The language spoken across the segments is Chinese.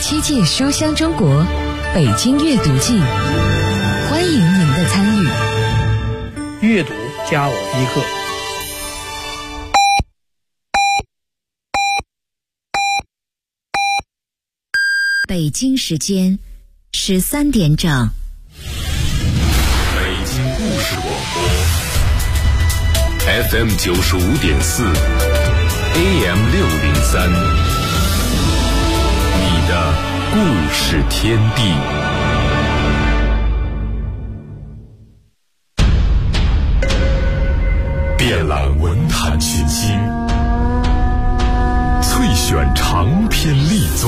7届书香中国北京阅读季，欢迎您的参与。 阅读加我一个。 北京时间13点整。 北京故事广播 FM 95.4 AM 603，你的故事天地。遍览文坛群星，萃选长篇力作。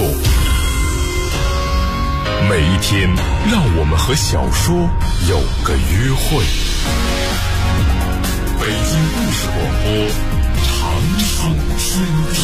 每一天，让我们和小说有个约会。北京故事广播，长寿天地。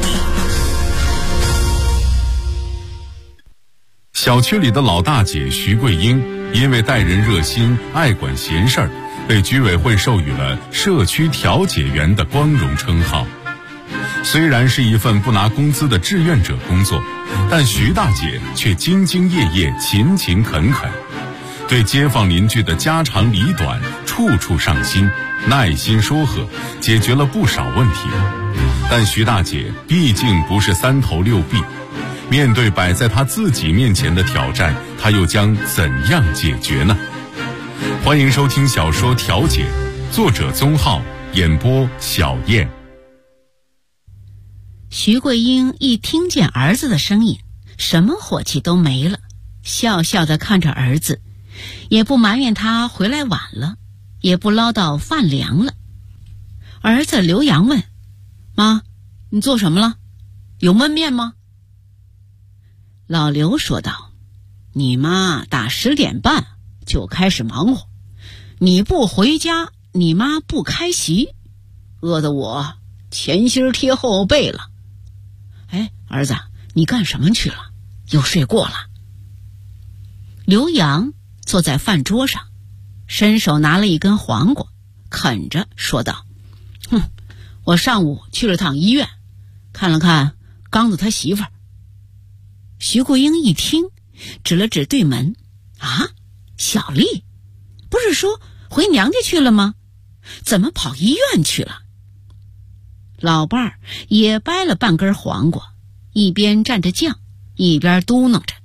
小区里的老大姐徐桂英，因为待人热心、爱管闲事儿，被居委会授予了社区调解员的光荣称号。虽然是一份不拿工资的志愿者工作，但徐大姐却兢兢业业、勤勤恳恳，对街坊邻居的家长里短处处上心，耐心说和，解决了不少问题。但徐大姐毕竟不是三头六臂，面对摆在她自己面前的挑战，她又将怎样解决呢？欢迎收听小说《调解》，作者宗浩，演播小燕。 徐桂英一听见儿子的声音，什么火气都没了，笑笑地看着儿子，也不埋怨他回来晚了，也不唠叨饭凉了。儿子刘洋问：妈，你做什么了？有焖面吗？老刘说道：你妈打10点半就开始忙活，你不回家，你妈不开席，饿得我前心贴后背了。哎，儿子，你干什么去了？又睡过了？刘洋坐在饭桌上，伸手拿了一根黄瓜，啃着说道：我上午去了趟医院，看了看刚子他媳妇儿。徐桂英一听，指了指对门：啊，小丽，不是说回娘家去了吗？怎么跑医院去了？老伴儿也掰了半根黄瓜，一边蘸着酱，一边嘟囔着：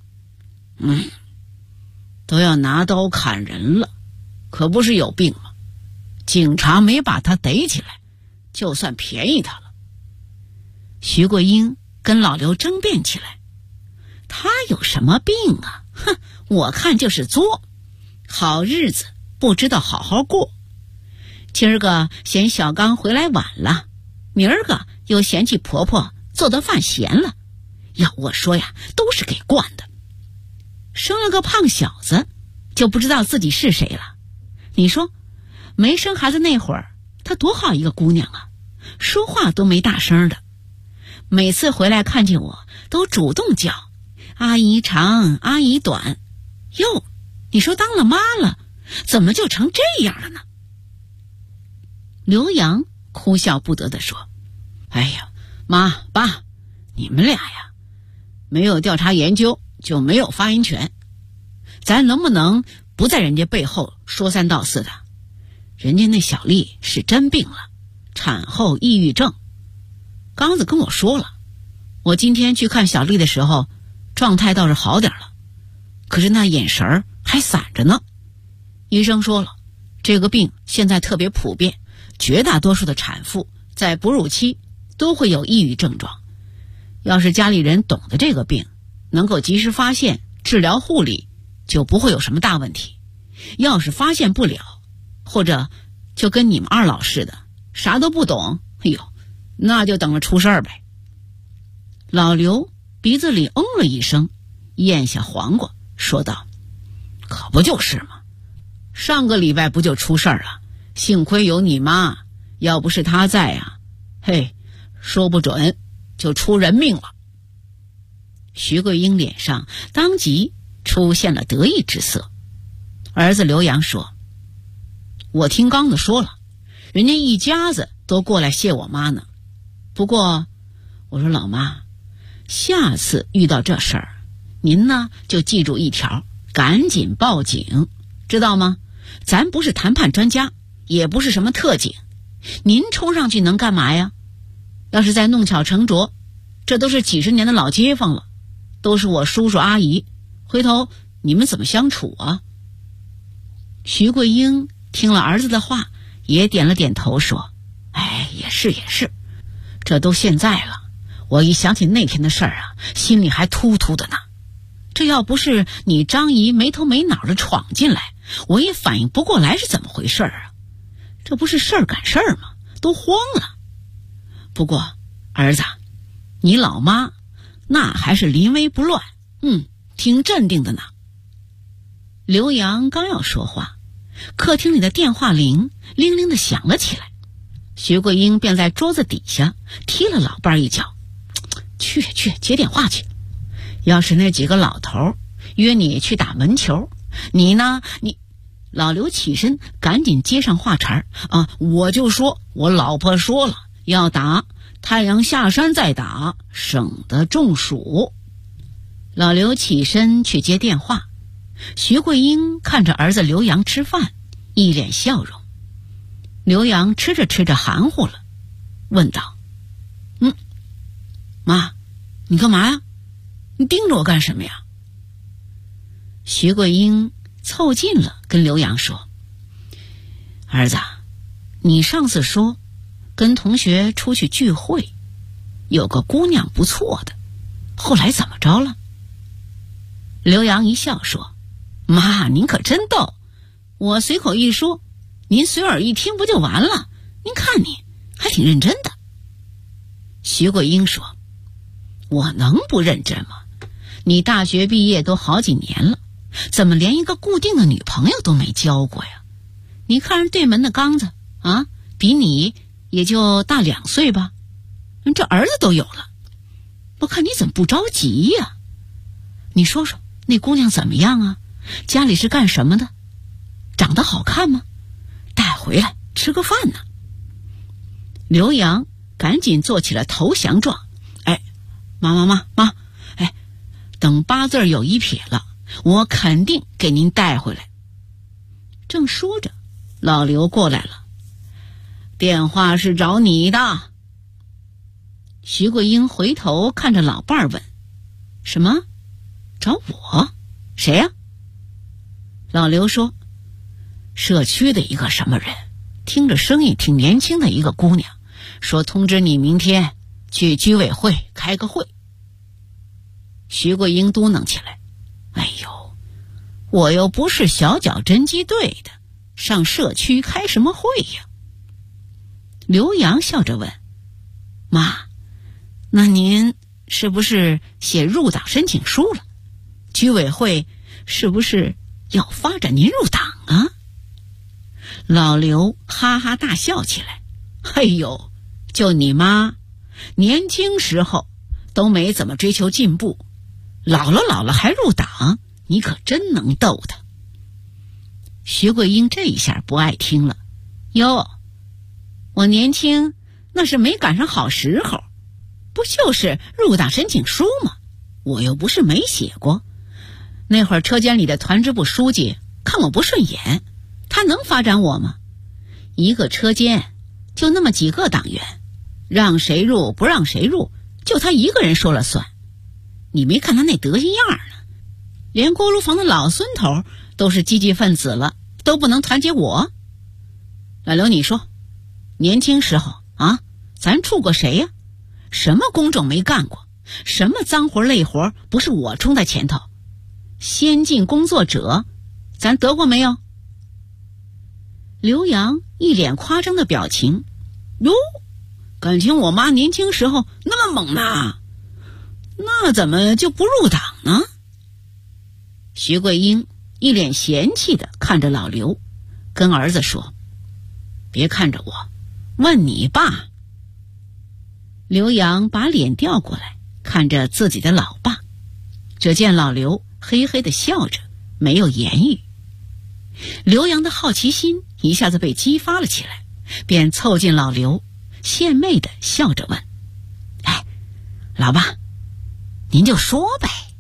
都要拿刀砍人了，可不是有病吗？警察没把他逮起来，就算便宜他了。徐桂英跟老刘争辩起来：他有什么病啊？我看就是作，好日子不知道好好过。今儿个嫌小刚回来晚了，明儿个又嫌弃婆婆做的饭咸了，要我说呀，都是给惯的。生了个胖小子，就不知道自己是谁了。你说，没生孩子那会儿，她多好一个姑娘啊，说话都没大声的，每次回来看见我，都主动叫阿姨长，阿姨短。哟，你说当了妈了，怎么就成这样了呢？刘洋哭笑不得地说：哎呀，妈爸，你们俩呀，没有调查研究就没有发言权，咱能不能不在人家背后说三道四的？人家那小丽是真病了，产后抑郁症。刚子跟我说了，我今天去看小丽的时候，状态倒是好点了，可是那眼神儿还散着呢。医生说了，这个病现在特别普遍，绝大多数的产妇在哺乳期都会有抑郁症状。要是家里人懂得这个病，能够及时发现、治疗、护理，就不会有什么大问题。要是发现不了，或者就跟你们二老似的，啥都不懂，哎呦，那就等着出事儿呗。老刘鼻子里了一声，咽下黄瓜，说道：可不就是吗？上个礼拜不就出事儿了？幸亏有你妈，要不是她在啊，嘿，说不准就出人命了。徐桂英脸上当即出现了得意之色。儿子刘洋说：我听刚子说了，人家一家子都过来谢我妈呢。不过我说老妈，下次遇到这事儿您呢就记住一条，赶紧报警，知道吗？咱不是谈判专家，也不是什么特警，您冲上去能干嘛呀？要是再弄巧成拙，这都是几十年的老街坊了，都是我叔叔阿姨，回头你们怎么相处啊？徐桂英听了儿子的话，也点了点头说：哎，也是，这都现在了，我一想起那天的事儿啊，心里还突突的呢。这要不是你张姨没头没脑的闯进来，我也反应不过来是怎么回事啊。这不是事儿赶事儿吗？都慌了。不过儿子，你老妈那还是临危不乱，挺镇定的呢。刘洋刚要说话，客厅里的电话铃铃铃的响了起来，徐桂英便在桌子底下踢了老伴儿一脚：去接电话去。要是那几个老头约你去打门球，你呢？老刘起身赶紧接上话茬啊！我就说我老婆说了，要打太阳下山再打，省得中暑。老刘起身去接电话，徐桂英看着儿子刘洋吃饭，一脸笑容。刘洋吃着吃着含糊了，问道：妈，你干嘛呀？你盯着我干什么呀？徐桂英凑近了跟刘洋说：儿子，你上次说跟同学出去聚会，有个姑娘不错的，后来怎么着了？刘洋一笑说：妈，您可真逗，我随口一说，您随耳一听不就完了？您看你还挺认真的。徐桂英说：我能不认真吗？你大学毕业都好几年了，怎么连一个固定的女朋友都没交过呀？你看人对门的刚子啊，比你也就大2岁吧，这儿子都有了，我看你怎么不着急呀？你说说那姑娘怎么样啊？家里是干什么的？长得好看吗？带回来吃个饭呢。刘洋赶紧做起了投降状：哎，妈，哎，等8字有一撇了，我肯定给您带回来。正说着，老刘过来了：电话是找你的。徐桂英回头看着老伴儿问：什么？找我？谁呀？老刘说：社区的一个什么人，听着声音挺年轻的一个姑娘，说通知你明天去居委会开个会。徐桂英嘟囔起来：哎呦，我又不是小脚侦缉队的，上社区开什么会呀？刘洋笑着问：妈，那您是不是写入党申请书了？居委会是不是要发展您入党啊？老刘哈哈大笑起来：哎呦，就你妈年轻时候都没怎么追求进步，老了还入党，你可真能逗他。徐桂英这一下不爱听了：哟，我年轻那是没赶上好时候，不就是入党申请书吗？我又不是没写过。那会儿车间里的团支部书记看我不顺眼，他能发展我吗？一个车间就那么几个党员，让谁入不让谁入，就他一个人说了算。你没看他那德行样呢，连锅炉房的老孙头都是积极分子了，都不能团结我。老刘，你说年轻时候啊，咱处过谁呀？什么工种没干过？什么脏活累活不是我冲在前头？先进工作者咱得过没有？刘洋一脸夸张的表情：哟，感情我妈年轻时候那么猛呢，那怎么就不入党呢？徐桂英一脸嫌弃的看着老刘，跟儿子说：别看着我，问你爸。刘洋把脸调过来看着自己的老爸，只见老刘嘿嘿的笑着，没有言语。刘洋的好奇心一下子被激发了起来，便凑近老刘，献媚的笑着问：哎，老爸，您就说呗，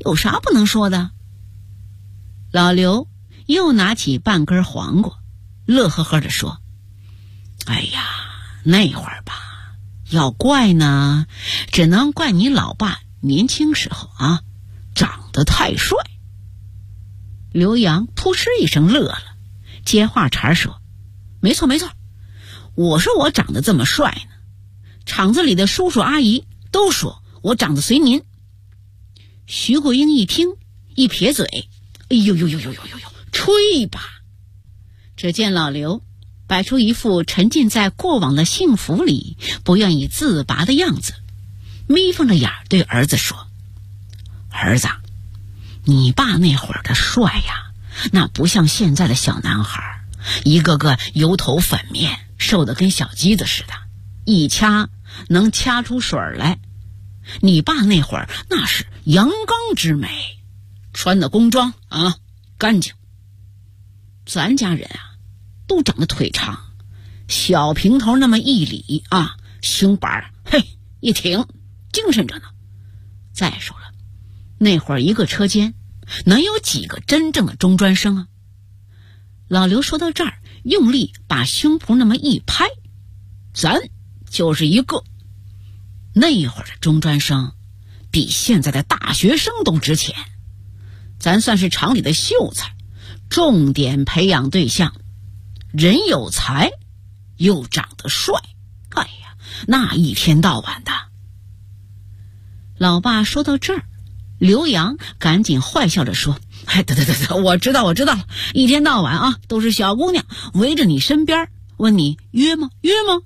有啥不能说的？老刘又拿起半根黄瓜，乐呵呵地说：哎呀，那会儿吧，要怪呢，只能怪你老爸年轻时候啊，长得太帅。刘洋扑哧一声乐了，接话茬说：没错没错，我说我长得这么帅呢，厂子里的叔叔阿姨都说我长得随您。徐桂英一听，一撇嘴：哎呦呦呦呦呦呦呦，吹吧！只见老刘摆出一副沉浸在过往的幸福里不愿意自拔的样子，眯缝着眼对儿子说：儿子，你爸那会儿的帅呀，那不像现在的小男孩，一个个油头粉面，瘦得跟小鸡子似的，一掐能掐出水来。你爸那会儿那是阳刚之美，穿的工装啊，干净。咱家人啊，都长得腿长，小平头那么一理啊，胸板嘿一挺，精神着呢。再说了，那会儿一个车间能有几个真正的中专生啊？老刘说到这儿，用力把胸脯那么一拍，咱就是一个。那会儿的中专生比现在的大学生都值钱，咱算是厂里的秀才，重点培养对象，人有才又长得帅，哎呀，那一天到晚的。老爸说到这儿，刘洋赶紧坏笑着说：哎，对，我知道了，一天到晚啊都是小姑娘围着你身边，问你约吗？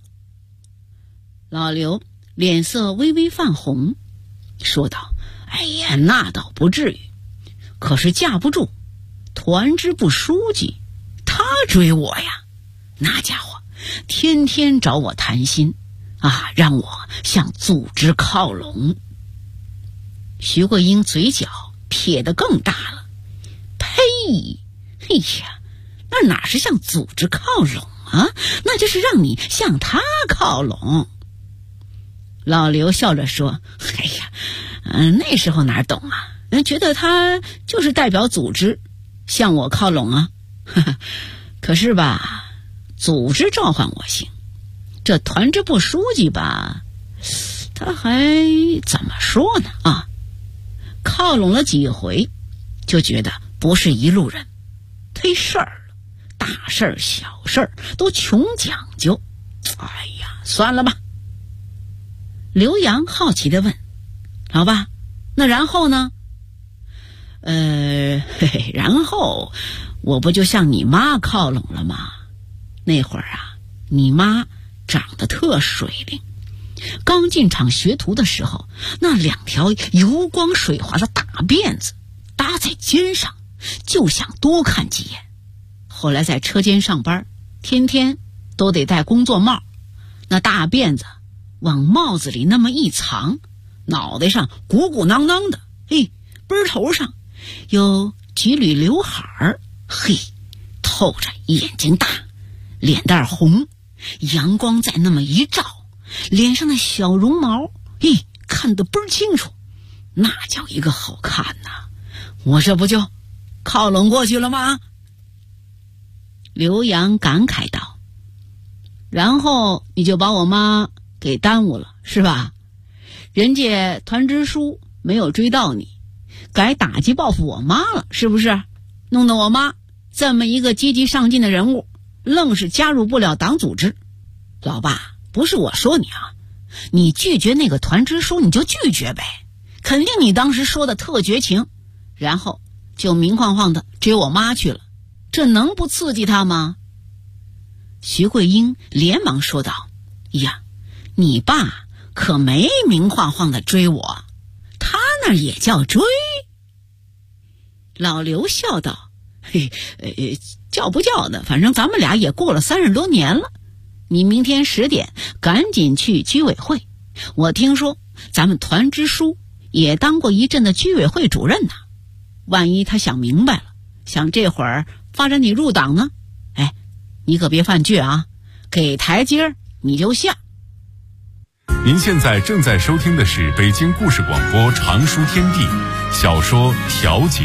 老刘脸色微微泛红，说道：哎呀，那倒不至于，可是架不住团支部书记他追我呀，那家伙天天找我谈心啊，让我向组织靠拢。徐桂英嘴角撇得更大了，呸！哎呀，那哪是向组织靠拢啊，那就是让你向他靠拢。老刘笑着说：哎呀，那时候哪懂啊，觉得他就是代表组织向我靠拢啊。可是吧，组织召唤我行，这团支部书记吧，他还怎么说呢啊？靠拢了几回，就觉得不是一路人，忒事儿了，大事儿小事儿都穷讲究。哎呀，算了吧。刘洋好奇地问：老爸，那然后呢？然后我不就向你妈靠拢了吗？那会儿啊，你妈长得特水灵，刚进厂学徒的时候，那2条油光水滑的大辫子搭在肩上，就想多看几眼。后来在车间上班，天天都得戴工作帽，那大辫子往帽子里那么一藏，脑袋上鼓鼓囊囊的，嘿，背头上有几缕刘海儿，嘿，透着眼睛大，脸蛋红，阳光再那么一照，脸上的小绒毛，嘿，看得倍儿清楚，那叫一个好看呐！我这不就靠拢过去了吗？刘洋感慨道：然后你就把我妈给耽误了是吧？人家团支书没有追到你，改打击报复我妈了是不是？弄得我妈这么一个积极上进的人物，愣是加入不了党组织。老爸，不是我说你啊，你拒绝那个团支书你就拒绝呗，肯定你当时说的特绝情，然后就明晃晃的追我妈去了，这能不刺激他吗？徐桂英连忙说道：呀，你爸可没明晃晃的追我，他那也叫追。老刘笑道：嘿，叫不叫的，反正咱们俩也过了30多年了。你明天10点赶紧去居委会，我听说咱们团支书也当过一阵的居委会主任呢，万一他想明白了，想这会儿发展你入党呢，哎，你可别犯倔啊，给台阶你就下。 您现在正在收听的是北京故事广播长书天地小说《调解》。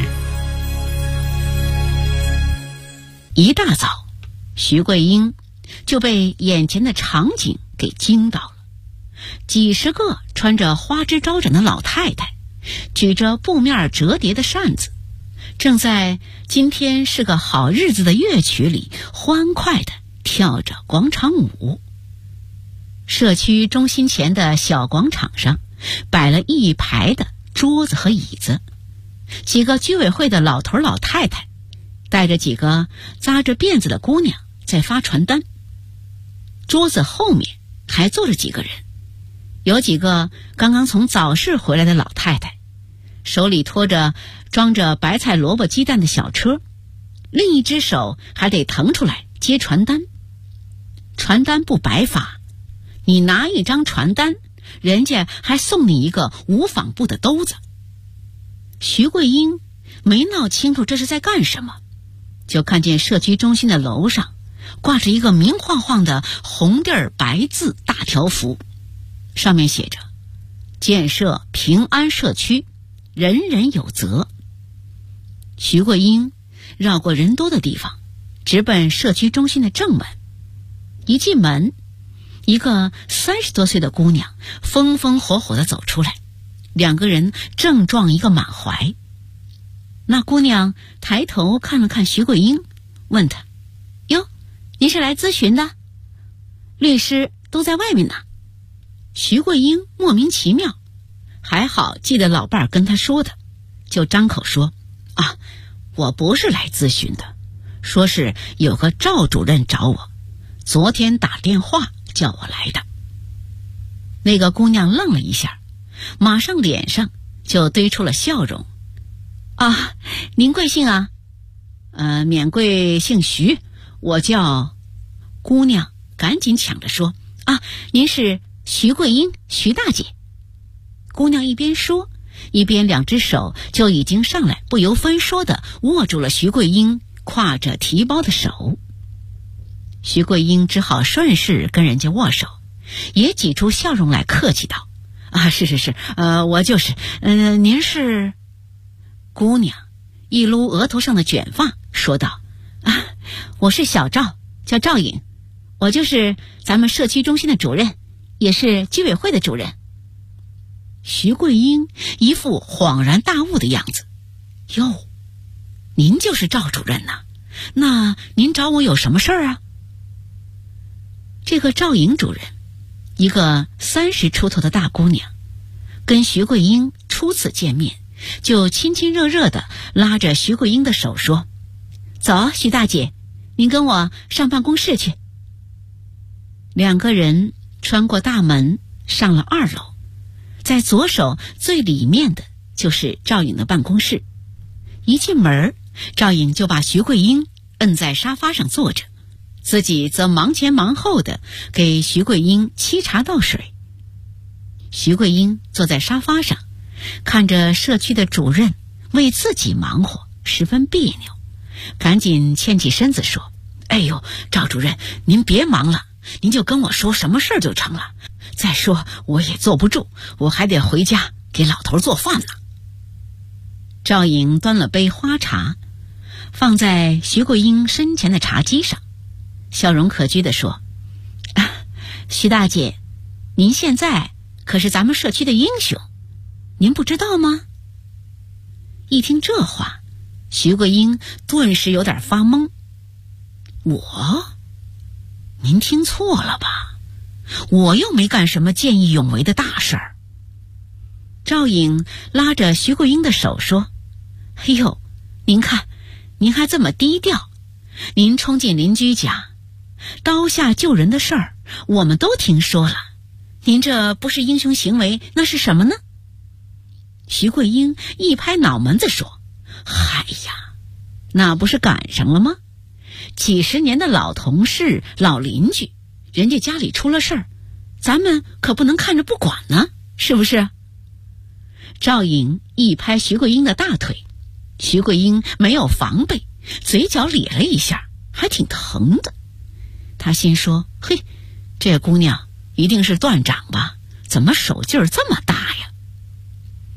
一大早，徐桂英就被眼前的场景给惊到了。几十个穿着花枝招展的老太太，举着布面折叠的扇子，正在今天是个好日子的乐曲里欢快地跳着广场舞。社区中心前的小广场上摆了一排的桌子和椅子，几个居委会的老头老太太带着几个扎着辫子的姑娘在发传单。桌子后面还坐着几个人，有几个刚刚从早市回来的老太太，手里拖着装着白菜萝卜鸡蛋的小车，另一只手还得腾出来接传单。传单不白发，你拿一张传单，人家还送你一个无纺布的兜子。徐桂英没闹清楚这是在干什么，就看见社区中心的楼上挂着一个明晃晃的红地儿白字大条幅，上面写着建设平安社区，人人有责。徐桂英绕过人多的地方，直奔社区中心的正门。一进门，一个30多岁的姑娘风风火火地走出来，两个人正撞一个满怀。那姑娘抬头看了看徐桂英，问她：哟，您是来咨询的？律师都在外面呢。徐桂英莫名其妙，还好记得老伴儿跟她说的，就张口说：啊，我不是来咨询的，说是有个赵主任找我，昨天打电话叫我来的。那个姑娘愣了一下，马上脸上就堆出了笑容。啊，您贵姓啊？免贵姓徐，我叫……姑娘赶紧抢着说：啊，您是徐桂英，徐大姐。姑娘一边说，一边两只手就已经上来，不由分说地握住了徐桂英挎着提包的手。徐桂英只好顺势跟人家握手，也挤出笑容来客气道：啊，是，我就是，您是……姑娘一撸额头上的卷发说道：啊，我是小赵，叫赵颖，我就是咱们社区中心的主任，也是居委会的主任。徐桂英一副恍然大悟的样子：哟，您就是赵主任呐？那您找我有什么事儿啊？这个赵颖主任，一个30出头的大姑娘，跟徐桂英初次见面就亲亲热热地拉着徐桂英的手说：走，徐大姐，您跟我上办公室去。两个人穿过大门上了2楼，在左手最里面的就是赵颖的办公室。一进门，赵颖就把徐桂英摁在沙发上坐着，自己则忙前忙后的给徐桂英沏茶倒水。徐桂英坐在沙发上，看着社区的主任为自己忙活，十分别扭，赶紧欠起身子说：哎呦，赵主任，您别忙了，您就跟我说什么事儿就成了。再说我也坐不住，我还得回家给老头做饭呢。赵颖端了杯花茶，放在徐桂英身前的茶几上，笑容可掬地说：啊，徐大姐，您现在可是咱们社区的英雄，您不知道吗？一听这话，徐桂英顿时有点发懵。我？您听错了吧？我又没干什么见义勇为的大事儿。赵颖拉着徐桂英的手说：哎呦，您看，您还这么低调，您冲进邻居家刀下救人的事儿我们都听说了，您这不是英雄行为，那是什么呢？徐桂英一拍脑门子说：嗨呀，那不是赶上了吗？几十年的老同事老邻居，人家家里出了事儿，咱们可不能看着不管呢，是不是？赵颖一拍徐桂英的大腿，徐桂英没有防备，嘴角咧了一下，还挺疼的。她心说：嘿，这姑娘一定是断掌吧，怎么手劲儿这么大呀？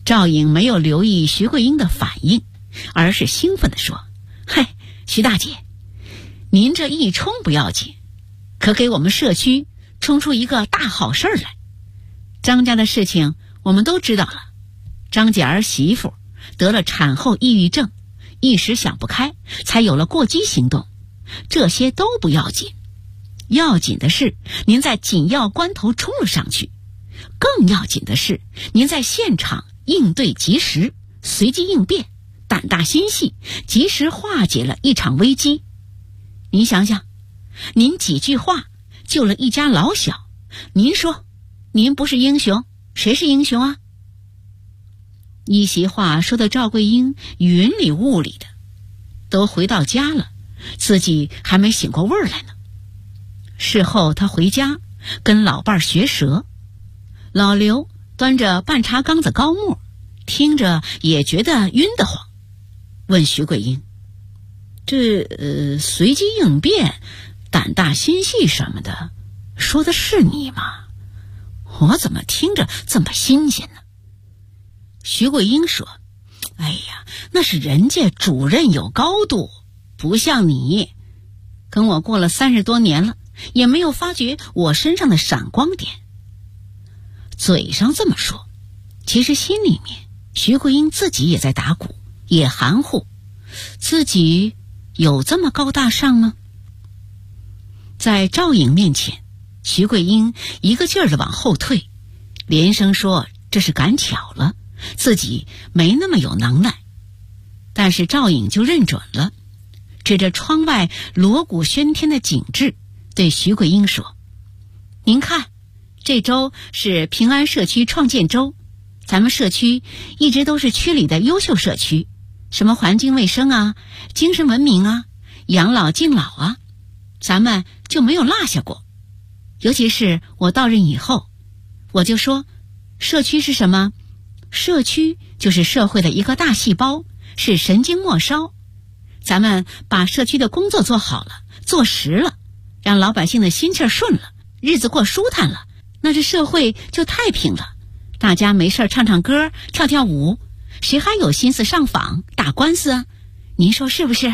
赵颖没有留意徐桂英的反应，而是兴奋地说：嘿，徐大姐，您这一冲不要紧，可给我们社区冲出一个大好事来。张家的事情我们都知道了，张家儿媳妇得了产后抑郁症，一时想不开，才有了过激行动，这些都不要紧，要紧的是您在紧要关头冲了上去，更要紧的是您在现场应对及时，随机应变，胆大心细，及时化解了一场危机。您想想，您几句话救了一家老小，您说您不是英雄，谁是英雄啊？一席话说的赵桂英云里雾里的，都回到家了，自己还没醒过味儿来呢。事后他回家跟老伴儿学舌，老刘端着半茶缸子高沫，听着也觉得晕得慌，问徐桂英：这随机应变、胆大心细什么的，说的是你吗？我怎么听着这么新鲜呢？徐桂英说：哎呀，那是人家主任有高度，不像你，跟我过了30多年了，也没有发觉我身上的闪光点。嘴上这么说，其实心里面徐桂英自己也在打鼓，也含糊，自己有这么高大上吗？在赵颖面前，徐桂英一个劲儿地往后退，连声说这是赶巧了，自己没那么有能耐。但是赵颖就认准了，指着窗外锣鼓喧天的景致，对徐桂英说：您看，这周是平安社区创建周，咱们社区一直都是区里的优秀社区，什么环境卫生啊、精神文明啊、养老敬老啊，咱们就没有落下过。尤其是我到任以后，我就说，社区是什么？社区就是社会的一个大细胞，是神经末梢。咱们把社区的工作做好了，做实了，让老百姓的心气顺了，日子过舒坦了，那这社会就太平了。大家没事唱唱歌，跳跳舞，谁还有心思上访打官司啊？您说是不是？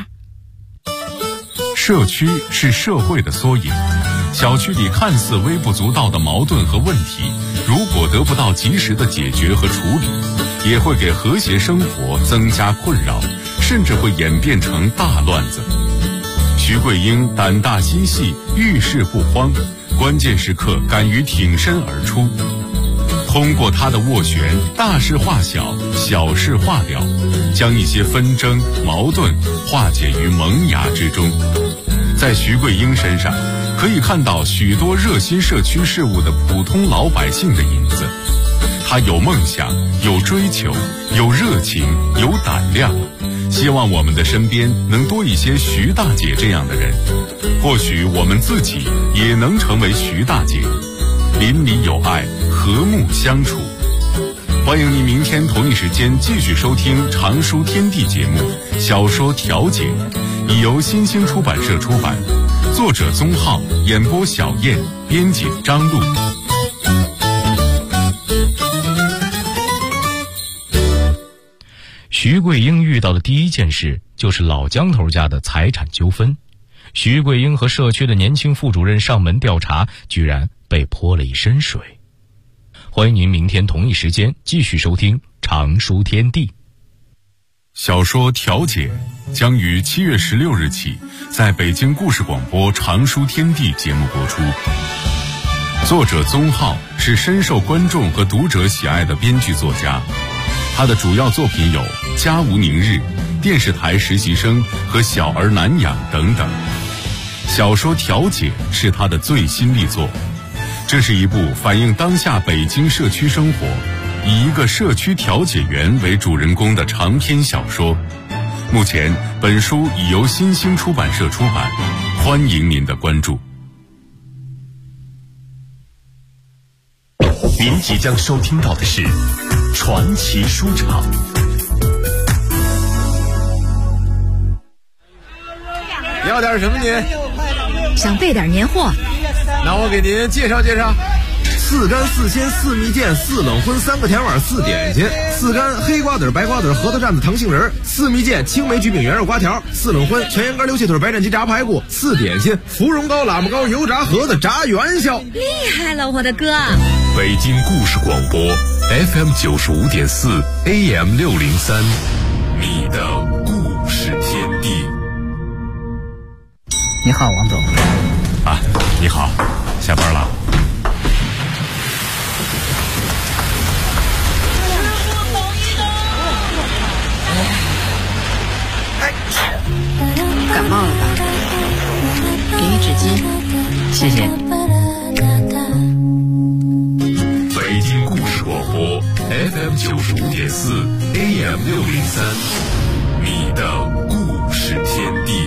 社区是社会的缩影，小区里看似微不足道的矛盾和问题，如果得不到及时的解决和处理，也会给和谐生活增加困扰，甚至会演变成大乱子。徐桂英胆大心细，遇事不慌，关键时刻敢于挺身而出。通过他的斡旋，大事化小，小事化了，将一些纷争矛盾化解于萌芽之中。在徐桂英身上可以看到许多热心社区事务的普通老百姓的影子。他有梦想，有追求，有热情，有胆量。希望我们的身边能多一些徐大姐这样的人，或许我们自己也能成为徐大姐，邻里有爱，和睦相处。欢迎您明天同一时间继续收听常书天地节目《小说调解》，已由新兴出版社出版，作者宗浩，演播小燕，编辑张璐。 徐桂英遇到的第一件事就是老江头家的财产纠纷。徐桂英和社区的年轻副主任上门调查，居然被泼了一身水。欢迎您明天同一时间继续收听常书天地。 小说调解将于7月16日起在北京故事广播常书天地节目播出。作者宗浩是深受观众和读者喜爱的编剧作家，他的主要作品有《家无宁日》、电视台实习生和小儿难养等等。小说调解是他的最新力作，这是一部反映当下北京社区生活，以一个社区调解员为主人公的长篇小说。目前本书已由新兴出版社出版，欢迎您的关注。 您即将收听到的是传奇书场。 要点什么您？ 想备点年货。 那我给您介绍介绍。 4干4鲜4蜜饯4冷荤3个甜碗4点心，4干黑瓜子白瓜子核桃蘸子糖杏仁，4蜜饯青梅焗饼圆肉瓜条，4冷荤全羊肝溜蟹腿白斩鸡炸排骨，4点心芙蓉糕喇嘛糕油炸盒子炸元宵。 厉害了，我的哥！ 北京故事广播 FM 95.4 AM 603，你的故事天地。 你好，王总。 啊，你好，下班了。 感冒了吧？给你纸巾，谢谢。 北京故事广播 FM 95.4 AM 603，你的故事天地。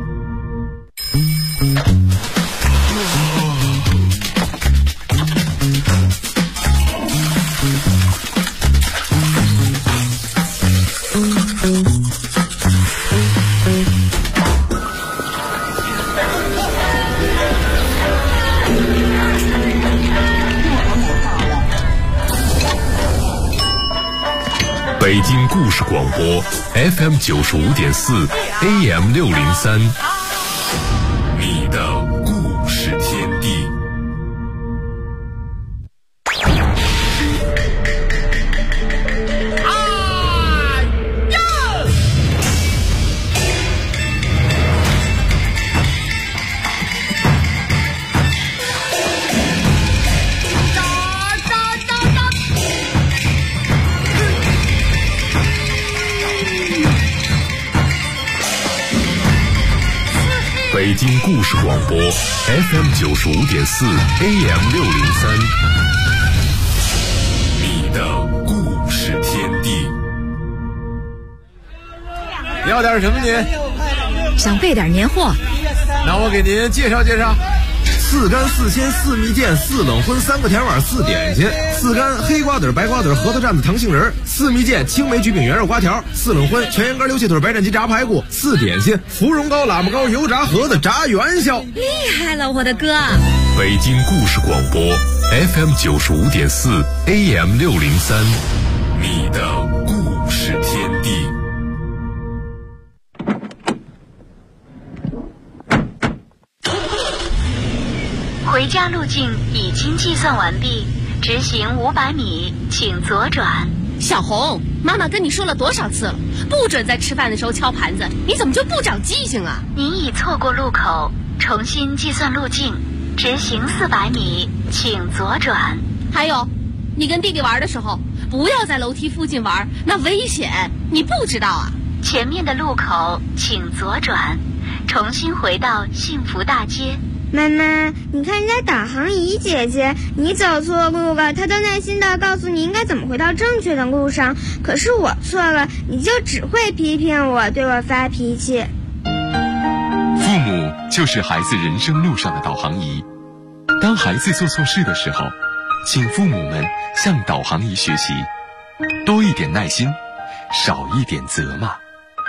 北京故事广播 FM 95.4 AM 603，你的故事天地。北京故事广播 FM 95.4 AM 603，你的故事天地。 要点什么您？ 想备点年货， 那我给您介绍介绍。4干4鲜4蜜饯4冷荤3个甜碗4点心，4干黑瓜子白瓜子核桃蘸子糖杏仁，4蜜饯青梅焗饼圆肉瓜条，4冷荤全羊肝溜蟹腿白斩鸡炸排骨，4点心芙蓉糕喇嘛糕油炸盒子炸元宵。 厉害了，我的哥！ 北京故事广播 FM 95.4 AM 603，你的故事天地。 回家路径已经计算完毕，直行500米，请左转。 小红，妈妈跟你说了多少次了，不准在吃饭的时候敲盘子，你怎么就不长记性啊？ 您已错过路口，重新计算路径，直行400米，请左转。 还有，你跟弟弟玩的时候，不要在楼梯附近玩，那危险，你不知道啊？ 前面的路口请左转，重新回到幸福大街。 妈妈，你看人家导航仪姐姐，你走错路了，她都耐心地告诉你应该怎么回到正确的路上。可是我错了，你就只会批评我，对我发脾气。 父母就是孩子人生路上的导航仪。当孩子做错事的时候，请父母们向导航仪学习，多一点耐心，少一点责骂。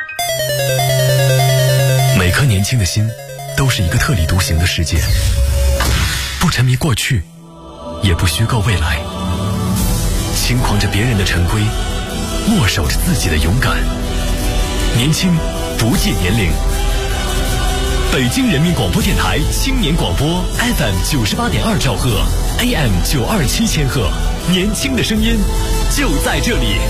每颗年轻的心都是一个特立独行的世界，不沉迷过去，也不虚构未来，轻狂着别人的陈规，握手着自己的勇敢。年轻不计年龄。北京人民广播电台青年广播 FM 98.2兆赫 AM 927千赫，年轻的声音就在这里。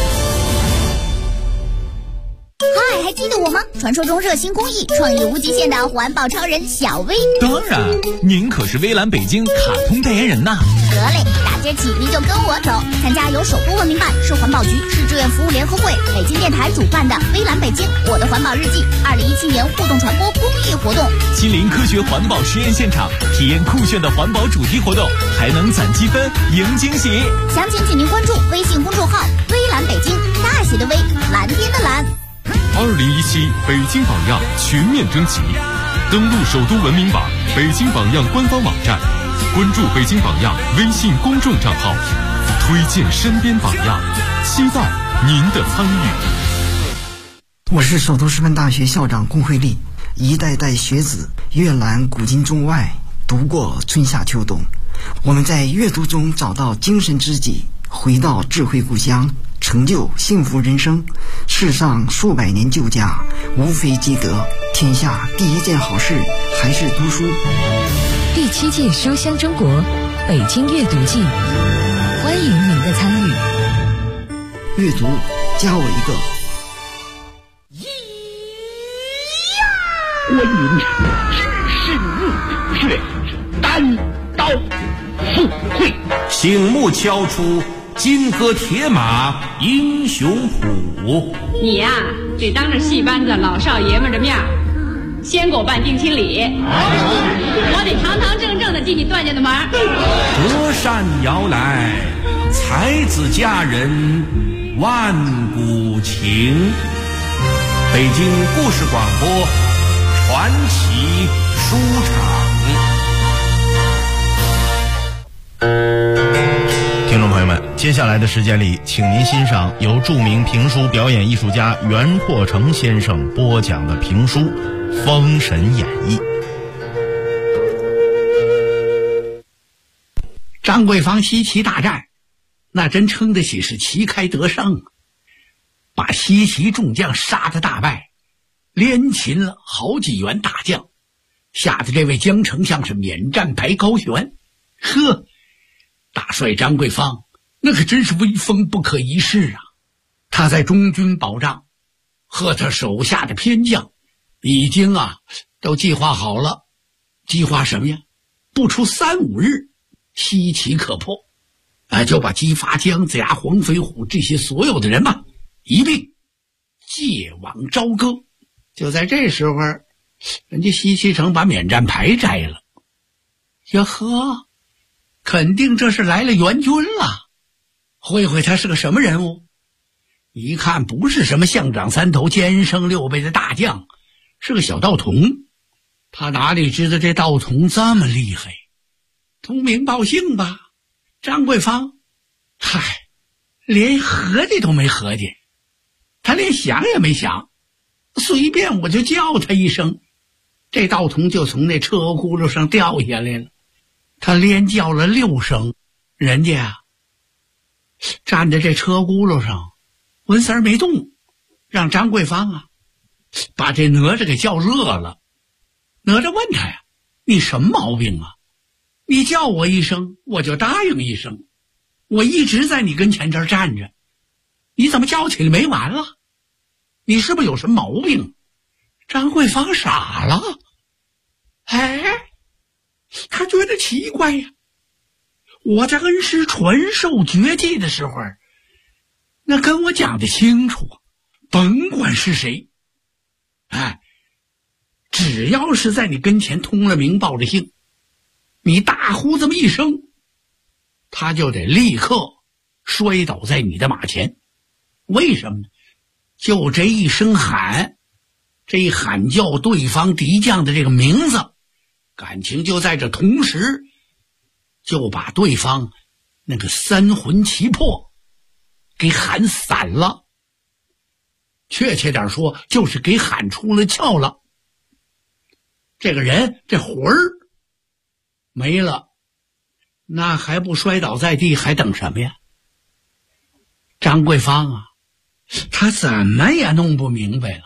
嗨，还记得我吗？传说中热心公益、创意无极限的环保超人小薇。 当然，您可是微蓝北京卡通代言人呐。 得嘞，大街起你就跟我走，参加由首都文明办、市环保局、市志愿服务联合会、北京电台主办的微蓝北京我的环保日记2017年互动传播公益活动， 亲临科学环保实验现场，体验酷炫的环保主题活动，还能攒积分赢惊喜。 详情请您关注微信公众号微蓝北京，大写的微，蓝天的蓝。 2017北京榜样全面征集，登录首都文明榜、北京榜样官方网站，关注北京榜样微信公众账号，推荐身边榜样，期待您的参与。 我是首都师范大学校长龚慧丽，一代代学子阅览古今中外，读过春夏秋冬， 我们在阅读中找到精神知己，回到智慧故乡，成就幸福人生。世上数百年旧家，无非积德。天下第一件好事还是读书。 第7届书香中国北京阅读季，欢迎您的参与。 阅读，加我一个。 观云知是怒血，单刀赴会。 醒目敲出金戈铁马英雄谱。 你呀，得当着戏班子老少爷们的面先给我办定亲礼，我得堂堂正正的进你段家的门。 隔山遥来，才子佳人万古情。北京故事广播传奇书场。 听众朋友们，接下来的时间里，请您欣赏由著名评书表演艺术家袁阔成先生播讲的评书《封神演义》。 张桂芳西岐大战，那真称得起是旗开得胜，把西岐众将杀得大败，连擒了好几员大将，吓得这位江丞相是免战白高悬。呵，大帅张桂芳那可真是威风不可一世啊！他在中军保障，和他手下的偏将已经都计划好了。计划什么呀？不出3、5日，西岐可破，就把姬发、姜子牙、黄飞虎这些所有的人马一并借往朝歌。就在这时候，人家西岐城把免战牌摘了。呀呵，肯定这是来了援军了。会他是个什么人物？一看不是什么象长3头、肩生6倍的大将，是个小道童。他哪里知道这道童这么厉害？通名报姓吧，张桂芳，连合计都没合计，他连想也没想，随便我就叫他一声，这道童就从那车轱辘上掉下来了。他连叫了6声，人家站在这车轱辘上纹丝儿没动，让张桂芳把这哪吒给叫乐了。哪吒问他呀，你什么毛病啊？你叫我一声我就答应一声，我一直在你跟前这儿站着，你怎么叫起来没完了？你是不是有什么毛病？张桂芳傻了，他觉得奇怪呀。我在恩师传授绝技的时候，那跟我讲的清楚，甭管是谁，只要是在你跟前通了名报了姓，你大呼这么一声，他就得立刻摔倒在你的马前。为什么呢？就这一声喊，这一喊叫对方敌将的这个名字，感情就在这同时就把对方那个3魂7魄给喊散了，确切点说就是给喊出了窍了。这个人这魂儿没了，那还不摔倒在地，还等什么呀？张桂芳他怎么也弄不明白了。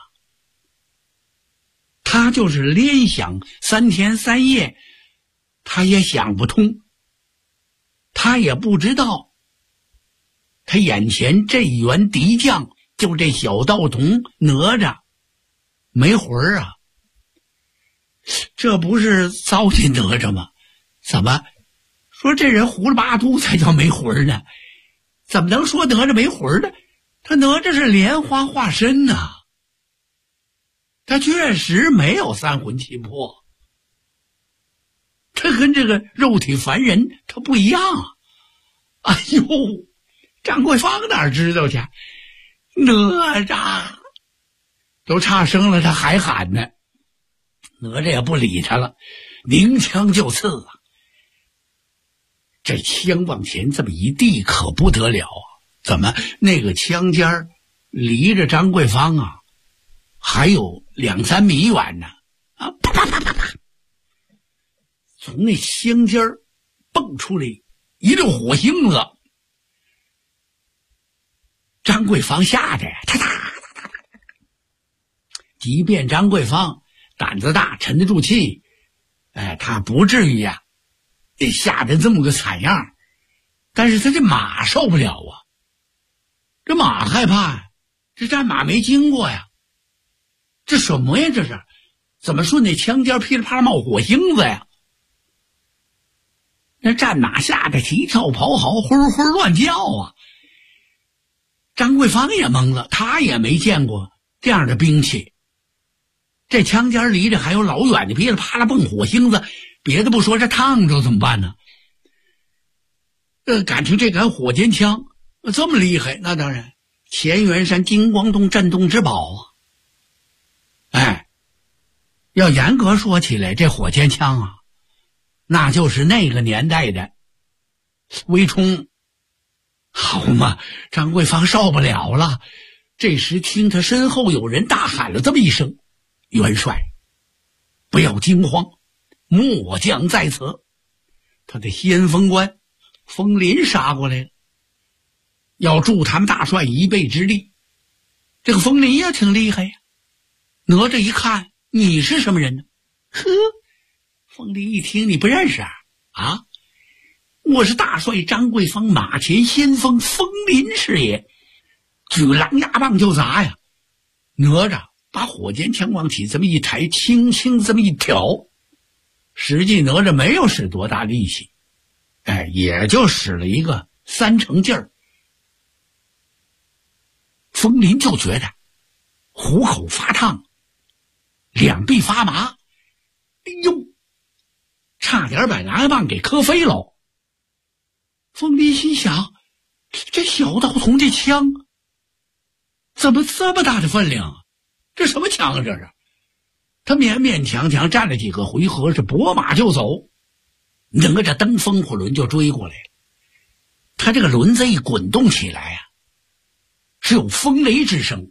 他就是连想3天3夜，他也想不通。他也不知道，他眼前这一员敌将，就这小道童哪吒，没魂儿啊！这不是糟践哪吒吗？怎么说这人胡了八嘟才叫没魂儿呢？怎么能说哪吒没魂儿呢？他哪吒是莲花化身呐，他确实没有3魂7魄，他跟这个肉体凡人他不一样。哎呦，张桂芳哪知道去？哪吒都差生了，他还喊呢。哪吒也不理他了，鸣枪就刺啊！这枪往前这么一递，可不得了啊！怎么那个枪尖离着张桂芳还有2、3米远呢？啪啪啪啪啪！从那枪尖蹦出来一溜火星子。张桂芳吓得哒哒哒哒哒，即便张桂芳胆子大，沉得住气，他不至于呀，得吓得这么个惨样。但是他这马受不了啊，这马害怕呀，这战马没经过呀，这什么呀？这是怎么顺那枪尖噼里啪啦冒火星子呀？那战马吓得齐跳咆嚎，呼呼乱叫啊！张桂芳也懵了，他也没见过这样的兵器。这枪尖离着还有老远的噼里啪啦蹦火星子，别的不说，这烫着怎么办呢？感情这杆火尖枪这么厉害，那当然乾元山金光洞镇洞之宝啊！要严格说起来，这火尖枪啊，那就是那个年代的微冲。好嘛，张桂芳受不了了。这时听他身后有人大喊了这么一声：“元帅，不要惊慌，末将在此。”他的先锋官风林杀过来了，要助他们大帅一臂之力。这个风林呀挺厉害呀。哪吒一看，你是什么人呢？呵，风林一听你不认识啊？我是大帅张桂芳马前先锋风林是也。举狼牙棒就砸呀。哪吒把火尖枪往起这么一抬，轻轻这么一挑，实际哪吒没有使多大力气，也就使了一个3成劲儿。风林就觉得虎口发烫，两臂发麻，哎呦，差点把狼牙棒给磕飞了。风林心想，这小道童这枪怎么这么大的分量啊？这什么枪啊这是？他勉勉强强站了几个回合，是拨马就走。哪吒蹬风火轮就追过来了。他这个轮子一滚动起来啊，是有风雷之声。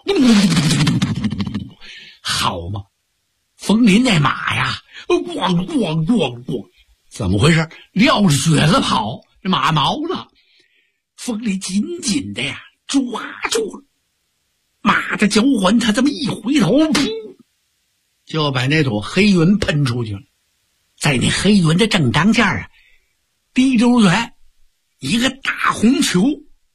好嘛，风林那马呀，咣咣咣咣，怎么回事？撂着蹶子跑，这马毛了。风林紧紧的呀抓住了马的脚环，他这么一回头，噗，就把那朵黑云喷出去了。在那黑云的正当间啊，地周远一个大红球。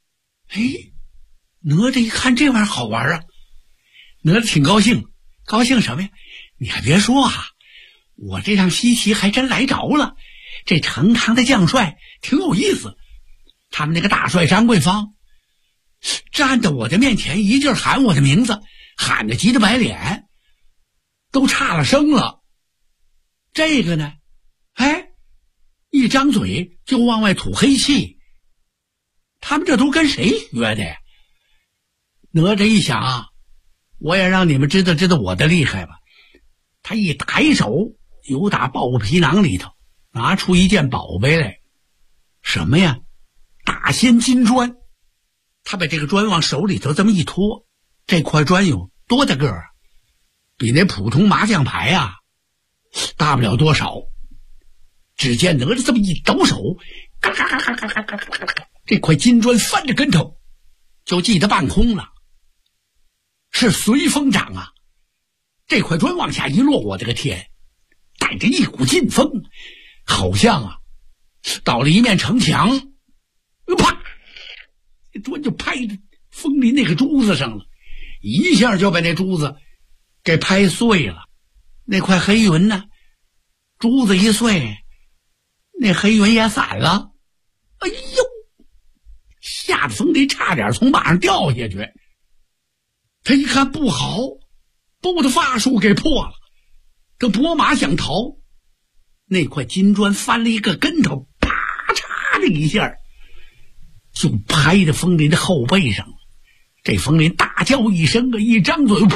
哪吒一看这玩意儿好玩啊，哪吒挺高兴。高兴什么呀？你还别说啊，我这趟西岐还真来着了。这成汤的将帅挺有意思，他们那个大帅张桂芳站在我的面前，一劲喊我的名字，喊得急得白脸，都差了声了。这个呢，一张嘴就往外吐黑气。他们这都跟谁学的呀？哪吒一想啊，我也让你们知道知道我的厉害吧。他一抬手，由打抱皮囊里头拿出一件宝贝来。什么呀？大仙金砖。他把这个砖往手里头这么一托，这块砖有多大个儿啊？比那普通麻将牌啊大不了多少。只见哪吒这么一抖手，嘎嘎嘎嘎嘎嘎嘎嘎嘎，这块金砖翻着跟头就记得半空了。是随风掌啊！这块砖往下一落，我的个天，带着一股劲风，好像啊倒了一面城墙。啪，这砖就拍着风林那个珠子上了，一下就把那珠子给拍碎了。那块黑云呢，珠子一碎，那黑云也散了。哎呦，吓得风林差点从马上掉下去。他一看不好，把我的法术给破了。这拨马想逃，那块金砖翻了一个跟头，啪嚓的一下就拍在风林的后背上。这风林大叫一声啊，一张嘴，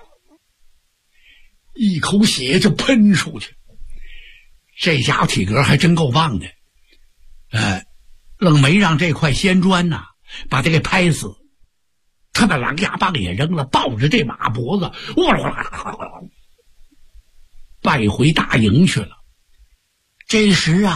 一口血就喷出去。这家伙体格还真够棒的，愣没让这块仙砖呐把他给拍死。他把狼牙棒也扔了，抱着这马脖子败回大营去了。这时啊，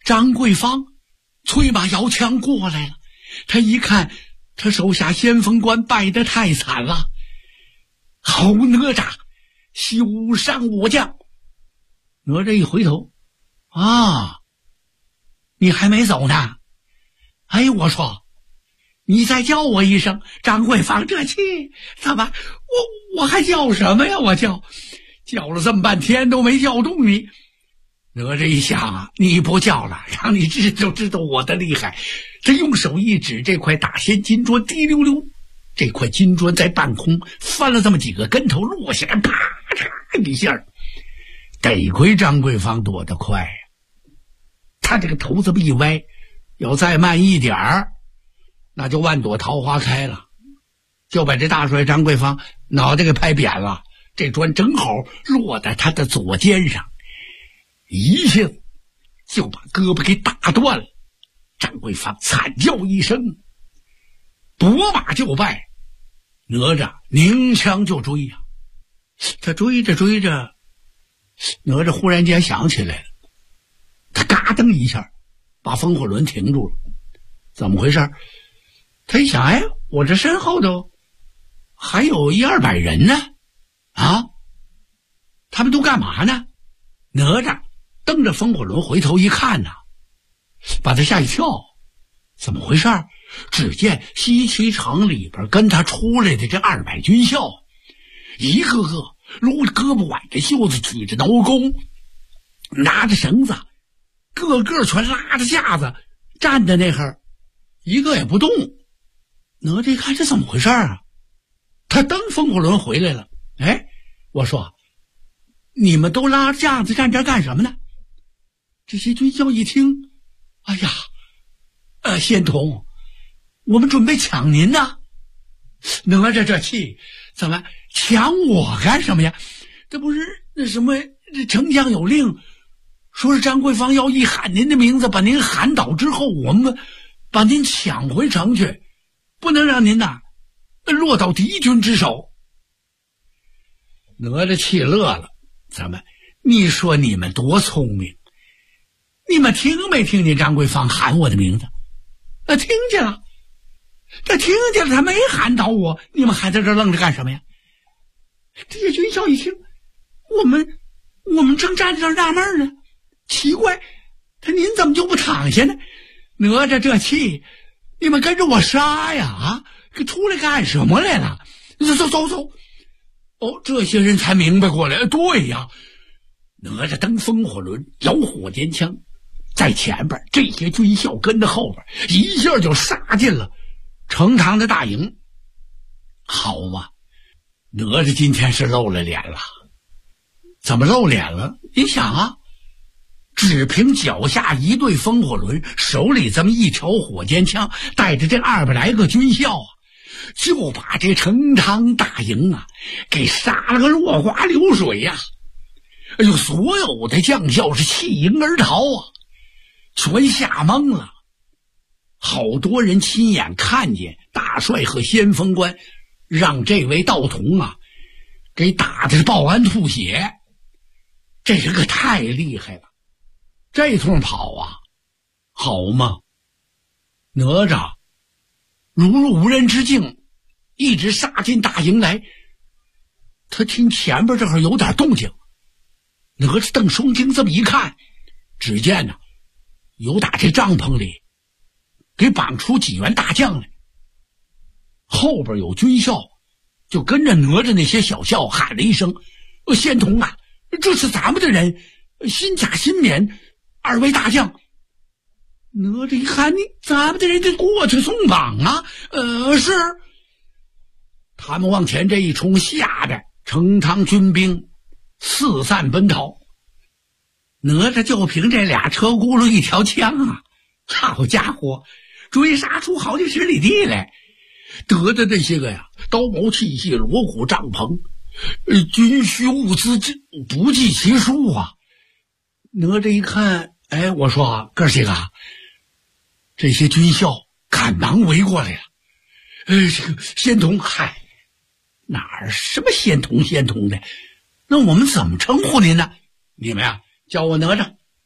张桂芳催马摇枪过来了。他一看，他手下先锋官败得太惨了。好哪吒，休伤我将！哪吒一回头，啊，你还没走呢？哎，我说，你再叫我一声。张桂芳这气，怎么我还叫什么呀？我叫了这么半天都没叫动你。哪吒一想啊，你不叫了，让你知道我的厉害。他用手一指这块大仙金砖，滴溜溜，这块金砖在半空翻了这么几个跟头落下来，啪嚓一下。得亏张桂芳躲得快呀，他这个头这么一歪，要再慢一点儿，那就万朵桃花开了，就把这大帅张桂芳脑袋给拍扁了。这砖正好落在他的左肩上，一下子就把胳膊给打断了。张桂芳惨叫一声，夺马就败。哪吒拧枪就追呀，他追着追着，哪吒忽然间想起来了，他嘎噔一下把风火轮停住了。怎么回事？他一想，哎，我这身后头还有100-200人呢，啊，他们都干嘛呢？哪吒蹬着风火轮回头一看呐，把他吓一跳。怎么回事？只见西岐城里边跟他出来的这200军校，一个个撸着胳膊挽着袖子，举着挠弓，拿着绳子，个个全拉着架子站在那儿，一个也不动。哪吒一看这怎么回事啊？他蹬风火轮回来了。哎，我说，你们都拉着架子站这干什么呢？这些军校一听，哎呀，仙童，我们准备抢您呢。哪吒这气，怎么抢我干什么呀？这不是那什么，丞相有令，说是张桂芳要一喊您的名字，把您喊倒之后，我们把您抢回城去，不能让您呐落到敌军之手。哪吒气乐了，怎么？你说你们多聪明，你们听没听见张桂芳喊我的名字？听见了。他听见了，他没喊倒我，你们还在这愣着干什么呀？这些军校一听，我们正站在这儿纳闷呢，奇怪，您怎么就不躺下呢？哪吒这气，你们跟着我杀呀！啊，出来干什么来了？走！哦，这些人才明白过来。对呀，哪吒蹬风火轮，摇火尖枪，在前边，这些军校跟着后边，一下就杀进了成堂的大营。好嘛，哪吒今天是露了脸了。怎么露脸了？你想啊，只凭脚下一对风火轮，手里这么一条火尖枪，带着这200来个军校啊，就把这成堂大营啊给杀了个落花流水呀！哎呦，所有的将校是弃营而逃啊，全吓懵了。好多人亲眼看见大帅和先锋官让这位道童啊给打的是抱鞍吐血，这人可太厉害了。这通跑啊，好嘛，哪吒如入无人之境，一直杀进大营来。他听前边这会儿有点动静，哪吒瞪双睛这么一看，只见呢有打这帐篷里给绑出几员大将来，后边有军校就跟着哪吒那些小校喊了一声：仙童啊，这是咱们的人，新甲新免2位大将。哪吒一看，咱们的人得过去送绑啊。是。他们往前这一冲，吓得成堂军兵四散奔逃。哪吒就凭这俩车轱辘一条枪啊，好家伙，追杀出好几十里地来，得的这些个呀，刀矛器械、锣鼓帐篷，军需物资不计其数啊。哪吒一看，哎，我说哥几个，这些军校赶忙围过来了。这个仙童，嗨，哪儿什么仙童的？那我们怎么称呼您呢？你们呀，叫我哪吒。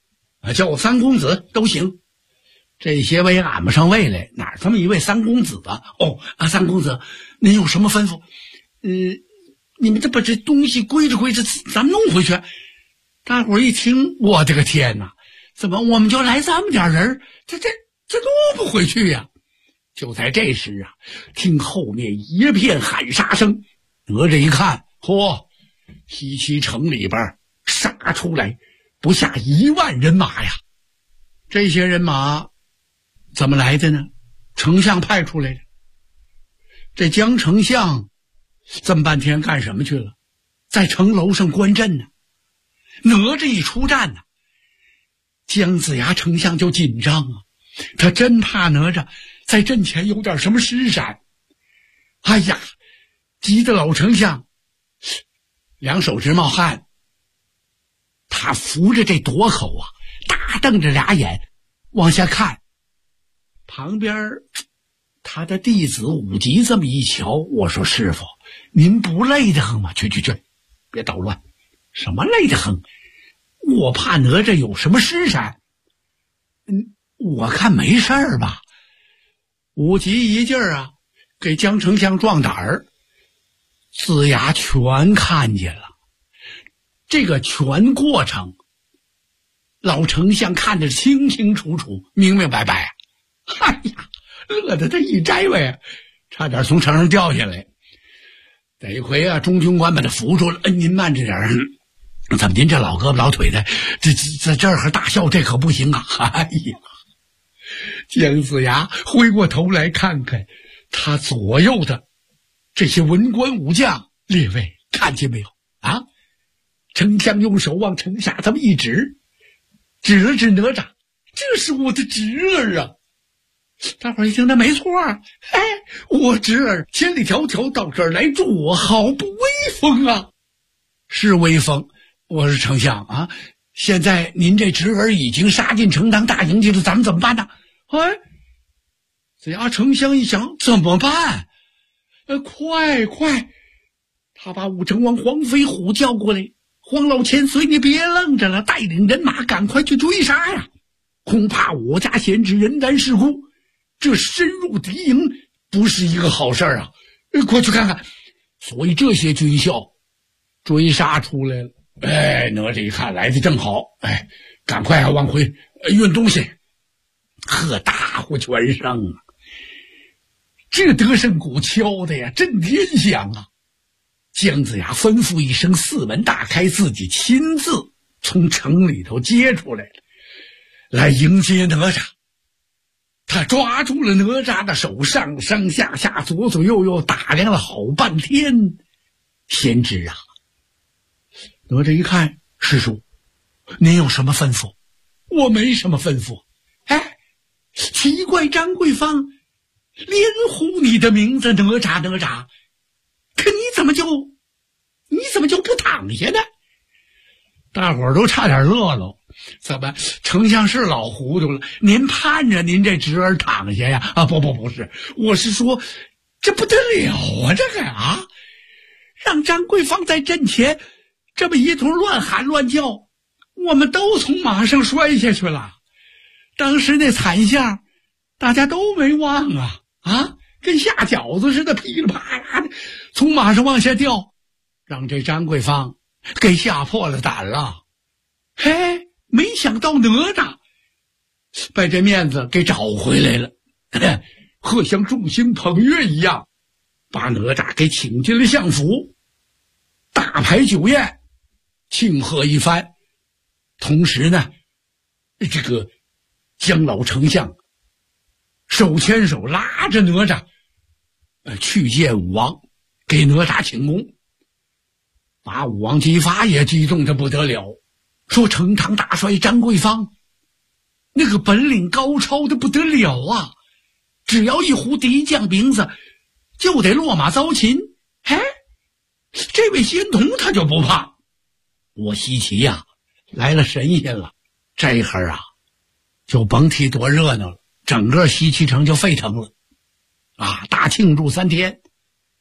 叫我三公子都行。这些位俺们上位来，哪这么一位三公子啊？三公子，您有什么吩咐？你们把这东西归置归置，咱们弄回去。大伙儿一听，我的个天哪！怎么我们就来这么点人？这弄不回去呀！就在这时啊，听后面一片喊杀声，哪吒一看，嚯，西岐城里边杀出来不下1万人马呀！这些人马怎么来的呢？丞相派出来的。这江丞相这么半天干什么去了？在城楼上观阵呢。哪吒一出战呢，姜子牙丞相就紧张啊，他真怕哪吒在阵前有点什么失闪。哎呀，急得老丞相两手直冒汗，他扶着这垛口啊，大瞪着俩眼往下看。旁边他的弟子武吉这么一瞧，我说师傅，您不累得很吗？去，别捣乱。什么累得很？我怕哪吒有什么失闪。我看没事儿吧。武吉一劲儿啊，给江丞相壮胆儿。子牙全看见了，这个全过程，老丞相看得清清楚楚、明明白白。哎呀，乐得他一摘尾，差点从城上掉下来。得亏啊，中军官把他扶住了。您慢着点儿。怎么您这老胳膊老腿的，在这儿大笑，这可不行啊！哎呀，姜子牙回过头来看看他左右的这些文官武将，列位看见没有啊？丞相用手往城下这么一指，指了指哪吒，这是我的侄儿啊！大伙儿一听，那没错啊！我侄儿千里迢迢到这儿来助我，好不威风啊！是威风。我是丞相啊，现在您这侄儿已经杀进城当大营去了，咱们怎么办呢？子牙丞相一想，怎么办？快！他把武成王黄飞虎叫过来，黄老千岁，你别愣着了，带领人马赶快去追杀呀！恐怕我家贤侄人难事故，这深入敌营不是一个好事啊！快去看看。所以这些军校追杀出来了。哪吒一看来的正好，赶快往回运东西。呵，大获全胜啊！这得胜鼓敲的呀，震天响啊！姜子牙吩咐一声，四门大开，自己亲自从城里头接出来了，来迎接哪吒。他抓住了哪吒的手，上上下下左左右右打量了好半天。贤侄啊！哪吒一看，师叔，您有什么吩咐？我没什么吩咐。奇怪，张桂芳连呼你的名字，哪吒，可你怎么就不躺下呢？大伙儿都差点乐了。怎么，丞相是老糊涂了？您盼着您这侄儿躺下呀？不是，我是说，这不得了啊！这个啊，让张桂芳在阵前这么一通乱喊乱叫，我们都从马上摔下去了。当时那惨相，大家都没忘啊！跟下饺子似的，噼里啪啦的从马上往下掉，让这张桂芳给吓破了胆了。没想到哪吒把这面子给找回来了，好像众星捧月一样，把哪吒给请进了相府，大排酒宴，庆贺一番。同时呢，这个姜老丞相手牵手拉着哪吒去见武王，给哪吒请功，把武王姬发也激动得不得了，说成唐大帅张桂芳那个本领高超的不得了啊，只要一呼敌将名字就得落马遭擒。这位仙童他就不怕，我西岐呀来了神仙了，这一会儿啊就甭提多热闹了，整个西岐城就沸腾了大庆祝3天。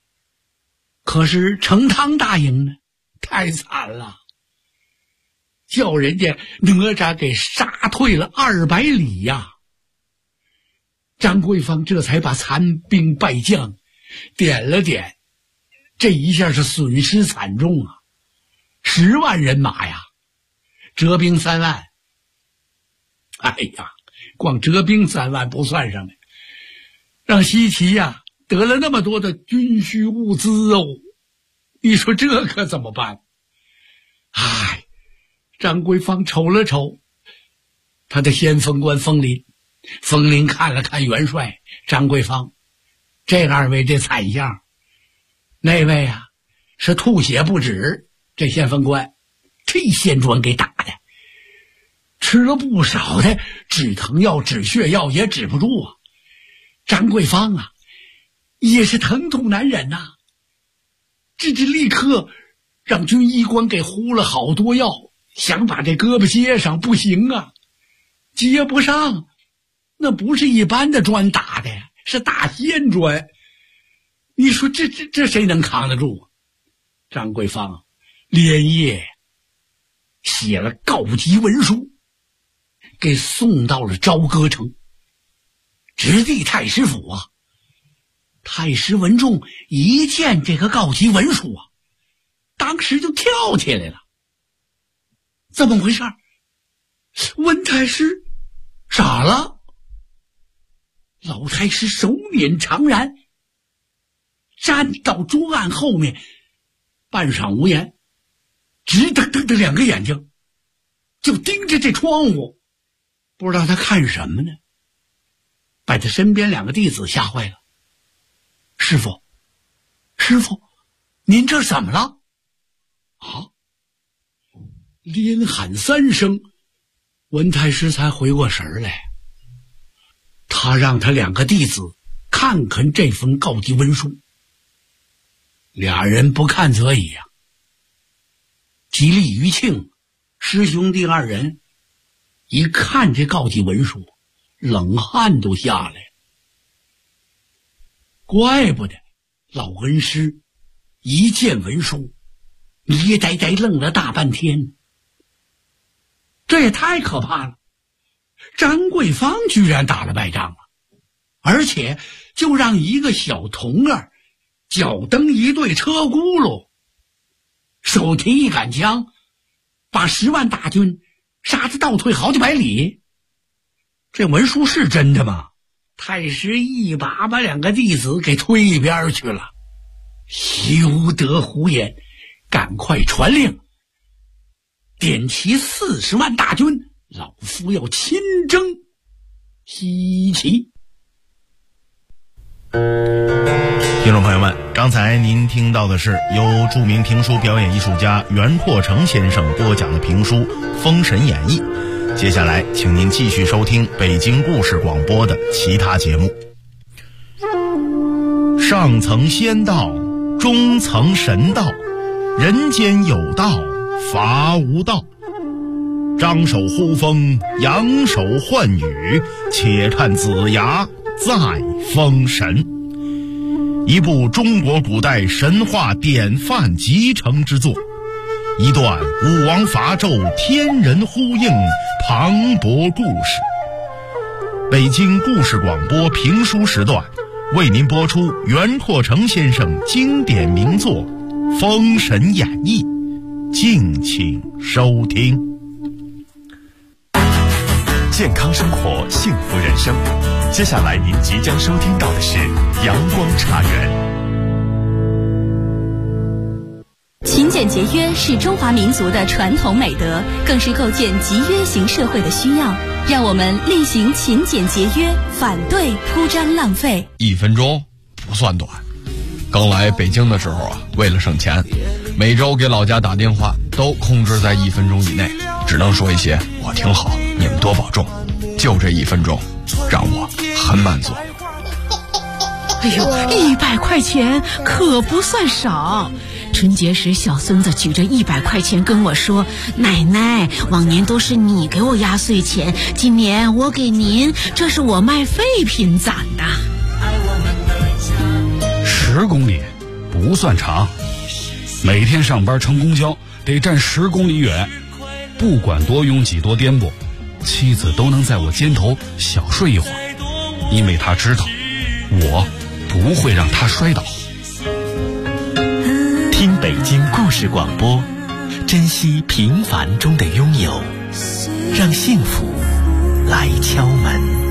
可是成汤大营呢，太惨了。 叫人家哪吒给杀退了200里呀。张桂芳这才把残兵败将点了点，这一下是损失惨重啊，10万人马呀，折兵3万。哎呀，光折兵3万不算什么，让西岐呀得了那么多的军需物资哦，你说这可怎么办？哎，张桂芳瞅了瞅他的先锋官风林，风林看了看元帅张桂芳，这2位这惨相，那位啊是吐血不止，这先锋官这先砖给打的，吃了不少的止疼药止血药也止不住啊。张桂芳啊也是疼痛难忍呐，这立刻让军医官给呼了好多药，想把这胳膊接上，不行啊，接不上，那不是一般的砖打的呀，是大仙砖，你说这谁能扛得住啊？张桂芳连夜写了告急文书，给送到了朝歌城，直递太师府啊。太师文仲一见这个告急文书啊，当时就跳起来了。怎么回事？文太师傻了。老太师手捻长髯，站到桌案后面，半晌无言，直瞪瞪的2个眼睛就盯着这窗户，不知道他看什么呢，把他身边2个弟子吓坏了。师父，您这怎么了？啊！连喊3声，文太师才回过神来。他让他2个弟子看看这份告急文书。俩人不看则已啊。吉利、余庆师兄弟2人一看这告急文书，冷汗都下来了。怪不得老恩师一见文书捏呆呆愣了大半天，这也太可怕了。张桂芳居然打了败仗了，而且就让一个小童儿脚蹬一队车轱辘，手提一杆枪，把10万大军杀得倒退好几百里。这文书是真的吗？太师一把把2个弟子给推一边去了。休得胡言，赶快传令，点齐40万大军，老夫要亲征西岐。 听众朋友们，刚才您听到的是由著名评书表演艺术家袁阔成先生播讲的评书《封神演义》。接下来请您继续收听北京故事广播的其他节目。上层仙道，中层神道，人间有道，伐无道。张手呼风，扬手唤雨，且看子牙在封神。一部中国古代神话典范集成之作，一段武王伐纣天人呼应磅礴故事。北京故事广播评书时段为您播出袁阔成先生经典名作《封神演义》，敬请收听。 健康生活，幸福人生。接下来您即将收听到的是阳光茶园。 勤俭节约是中华民族的传统美德，更是构建集约型社会的需要。让我们厉行勤俭节约，反对铺张浪费。 1分钟不算短。刚来北京的时候啊，为了省钱，每周给老家打电话都控制在1分钟以内，只能说一些我挺好，你们多保重。就这1分钟，让我很满足。 哎呦，100块钱可不算少。春节时，小孙子举着100块钱跟我说：“奶奶，往年都是你给我压岁钱，今年我给您，这是我卖废品攒的。 ”10公里不算长，每天上班乘公交得站10公里远， 不管多拥挤多颠簸，妻子都能在我肩头小睡一会儿，因为她知道我不会让她摔倒。 听北京故事广播，珍惜平凡中的拥有，让幸福来敲门。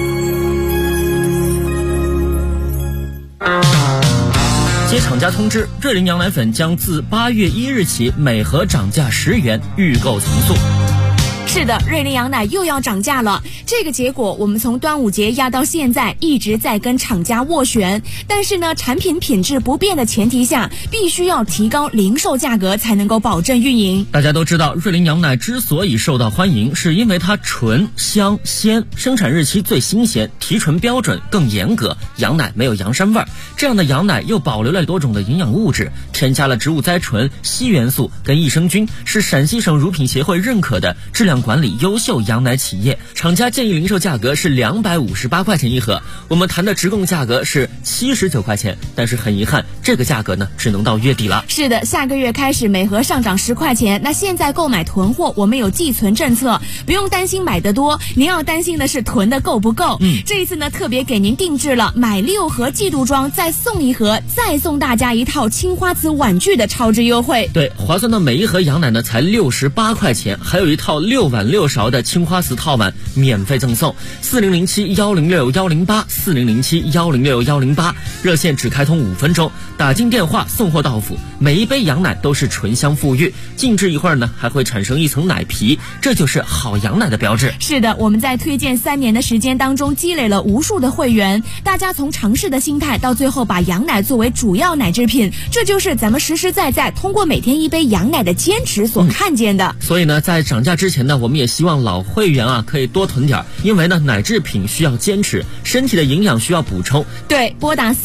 接厂家通知，瑞麟羊奶粉将自8月1日起每盒涨价10元，预购从速。 是的，瑞麟羊奶又要涨价了。这个结果我们从端午节压到现在一直在跟厂家斡旋，但是呢，产品品质不变的前提下，必须要提高零售价格才能够保证运营。 大家都知道，瑞麟羊奶之所以受到欢迎，是因为它纯、香、鲜，生产日期最新鲜，提纯标准更严格，羊奶没有洋膻味儿。这样的羊奶又保留了多种的营养物质，添加了植物甾醇、硒元素跟益生菌，是陕西省乳品协会认可的质量管理优秀羊奶企业。厂家建议零售价格是258块钱一盒，我们谈的直供价格是79块钱，但是很遗憾，这个价格呢只能到月底了。 是的，下个月开始每盒上涨10块钱。那现在购买囤货，我们有寄存政策，不用担心买得多，您要担心的是囤的够不够。这一次呢，特别给您定制了买6盒季度装再送1盒，再送大家一套青花瓷碗具的超值优惠。 对，划算到每一盒羊奶呢才68块钱，还有一套6碗6勺的青花瓷套碗免费赠送。4007-106-108，4007-106-108，热线只开通5分钟，打进电话送货到府，每一杯羊奶都是醇香馥郁，静置一会儿呢还会产生一层奶皮，这就是好羊奶的标志。 是的，我们在推荐3年的时间当中积累了无数的会员，大家从尝试的心态到最后把羊奶作为主要奶制品，这就是咱们实实在在通过每天一杯羊奶的坚持所看见的。 所以呢，在涨价之前呢，我们也希望老会员啊可以多囤点，因为呢奶制品需要坚持，身体的营养需要补充。 对，拨打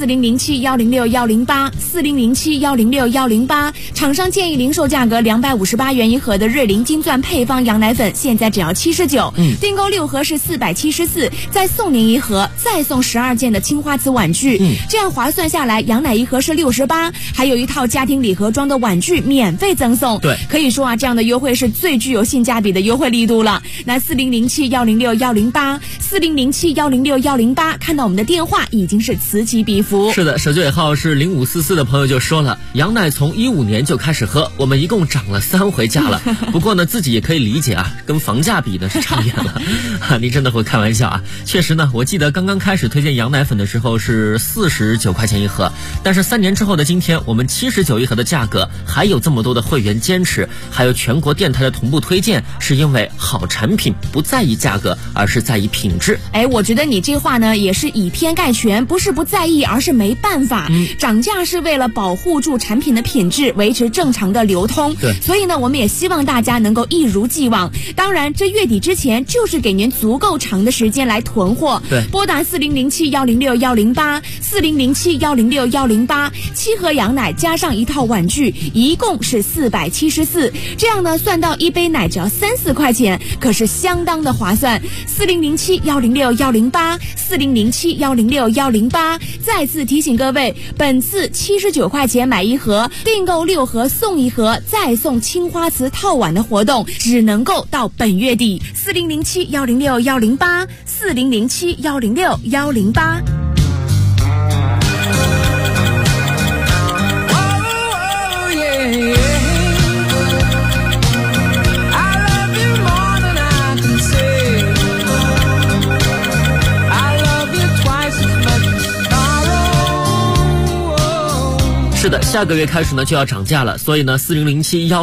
4007-106-108，4007-106-108，厂商建议零售价格258元一盒的瑞麟金钻配方羊奶粉，现在只要79，订购6盒是474，再送您1盒，再送12件的青花瓷碗具，这样划算下来，羊奶1盒是68，还有一套家庭礼盒装的碗具免费赠送。 对， 可以说啊，这样的优惠是最具有性价比的优惠力度了。那4007-106-108，4007-106-108，看到我们的电话已经是此起彼伏。 是的，手机尾号是0544的朋友就说了，羊奶从15年就开始喝，我们一共涨了3回价了。不过呢，自己也可以理解啊，跟房价比呢是差远了。你真的会开玩笑啊？确实呢，我记得刚刚开始推荐羊奶粉的时候是49块钱一盒，但是3年之后的今天，我们79一盒的价格，还有这么多的会员坚持，还有全国电台的同步推荐，是因为好产品不在意价格，而是在意品质。 我觉得你这话呢也是以偏概全，不是不在意，而是没办法。涨价是为了保护住产品的品质，维持正常的流通。 对， 所以呢，我们也希望大家能够一如既往。当然，这月底之前就是给您足够长的时间来囤货。 对， 拨打4007-106-108，4007-106-108，7盒羊奶加上一套碗具，一共是474。这样呢，算到一杯奶只要3-4块钱，可是相当的划算。4007-106-108，4007-106-108。再次提醒各位，本次79块钱买1盒，订购6盒送1盒，再送青花瓷套碗的活动，只能够到本月底。4007-106-108，4007-106-108。 是的，下个月开始呢就要涨价了，所以呢4007-1